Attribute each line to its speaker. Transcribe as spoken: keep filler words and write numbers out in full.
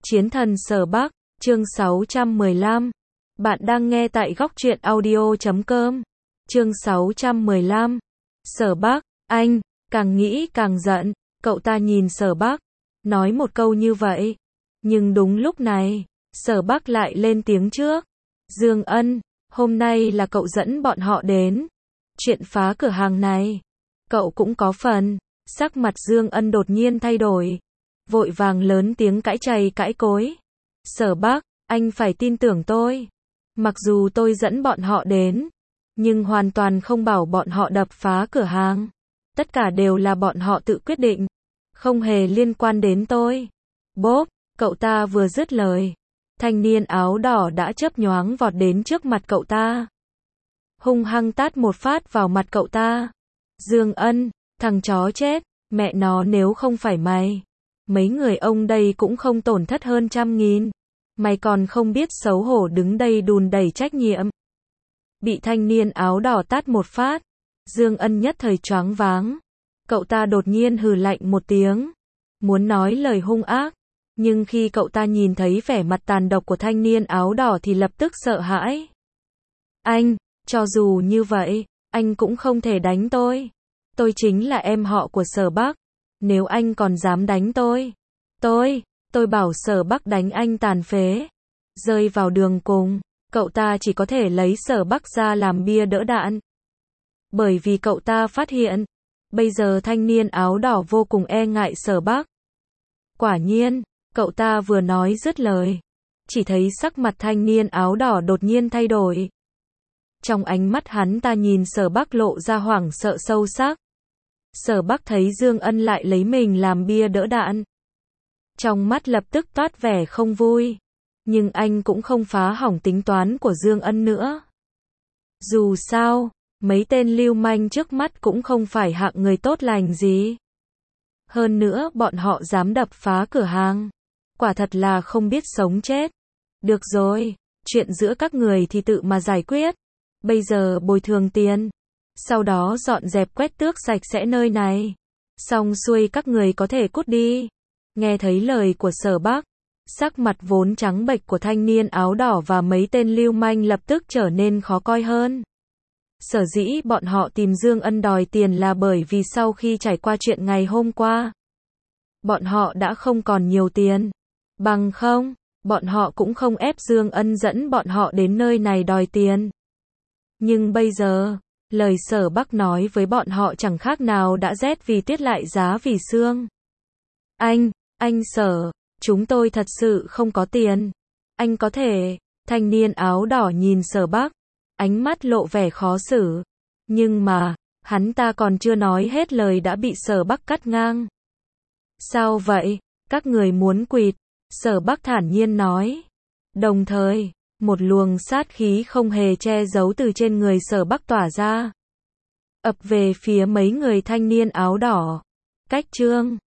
Speaker 1: Chiến thần Sở Bắc, chương sáu trăm mười lăm. Bạn đang nghe tại góc truyện audio chấm com. Chương sáu trăm mười lăm. Sở Bắc, anh, càng nghĩ càng giận, cậu ta nhìn Sở Bắc, nói một câu như vậy. Nhưng đúng lúc này, Sở Bắc lại lên tiếng trước. Dương Ân, hôm nay là cậu dẫn bọn họ đến. Chuyện phá cửa hàng này, cậu cũng có phần. Sắc mặt Dương Ân đột nhiên thay đổi, vội vàng lớn tiếng cãi chày cãi cối. Sở Bắc, anh phải tin tưởng tôi. Mặc dù tôi dẫn bọn họ đến, nhưng hoàn toàn không bảo bọn họ đập phá cửa hàng. Tất cả đều là bọn họ tự quyết định, không hề liên quan đến tôi. Bốp, cậu ta vừa dứt lời, thanh niên áo đỏ đã chớp nhoáng vọt đến trước mặt cậu ta, hung hăng tát một phát vào mặt cậu ta. Dương Ân, thằng chó chết, mẹ nó nếu không phải mày, mấy người ông đây cũng không tổn thất hơn trăm nghìn. Mày còn không biết xấu hổ đứng đây đùn đẩy trách nhiệm. Bị thanh niên áo đỏ tát một phát, Dương Ân nhất thời choáng váng. Cậu ta đột nhiên hừ lạnh một tiếng, muốn nói lời hung ác, nhưng khi cậu ta nhìn thấy vẻ mặt tàn độc của thanh niên áo đỏ thì lập tức sợ hãi. Anh, cho dù như vậy, anh cũng không thể đánh tôi. Tôi chính là em họ của Sở Bắc. Nếu anh còn dám đánh tôi, tôi, tôi bảo Sở Bắc đánh anh tàn phế. Rơi vào đường cùng, cậu ta chỉ có thể lấy Sở Bắc ra làm bia đỡ đạn. Bởi vì cậu ta phát hiện, bây giờ thanh niên áo đỏ vô cùng e ngại Sở Bắc. Quả nhiên, cậu ta vừa nói dứt lời, chỉ thấy sắc mặt thanh niên áo đỏ đột nhiên thay đổi. Trong ánh mắt hắn ta nhìn Sở Bắc lộ ra hoảng sợ sâu sắc. Sở Bắc thấy Dương Ân lại lấy mình làm bia đỡ đạn, trong mắt lập tức toát vẻ không vui. Nhưng anh cũng không phá hỏng tính toán của Dương Ân nữa. Dù sao, mấy tên lưu manh trước mắt cũng không phải hạng người tốt lành gì. Hơn nữa bọn họ dám đập phá cửa hàng, quả thật là không biết sống chết. Được rồi, chuyện giữa các người thì tự mà giải quyết. Bây giờ bồi thường tiền, sau đó dọn dẹp quét tước sạch sẽ nơi này. Xong xuôi các người có thể cút đi. Nghe thấy lời của Sở Bắc, sắc mặt vốn trắng bệch của thanh niên áo đỏ và mấy tên lưu manh lập tức trở nên khó coi hơn. Sở dĩ bọn họ tìm Dương Ân đòi tiền là bởi vì sau khi trải qua chuyện ngày hôm qua, bọn họ đã không còn nhiều tiền. Bằng không, bọn họ cũng không ép Dương Ân dẫn bọn họ đến nơi này đòi tiền. Nhưng bây giờ, lời Sở Bắc nói với bọn họ chẳng khác nào đã rét vì tuyết lại giá vì sương. Anh, anh Sở, chúng tôi thật sự không có tiền. Anh có thể, thanh niên áo đỏ nhìn Sở Bắc, ánh mắt lộ vẻ khó xử. Nhưng mà, hắn ta còn chưa nói hết lời đã bị Sở Bắc cắt ngang. Sao vậy, các người muốn quỵt? Sở Bắc thản nhiên nói. Đồng thời, một luồng sát khí không hề che giấu từ trên người Sở Bắc tỏa ra, ập về phía mấy người thanh niên áo đỏ. Cách chương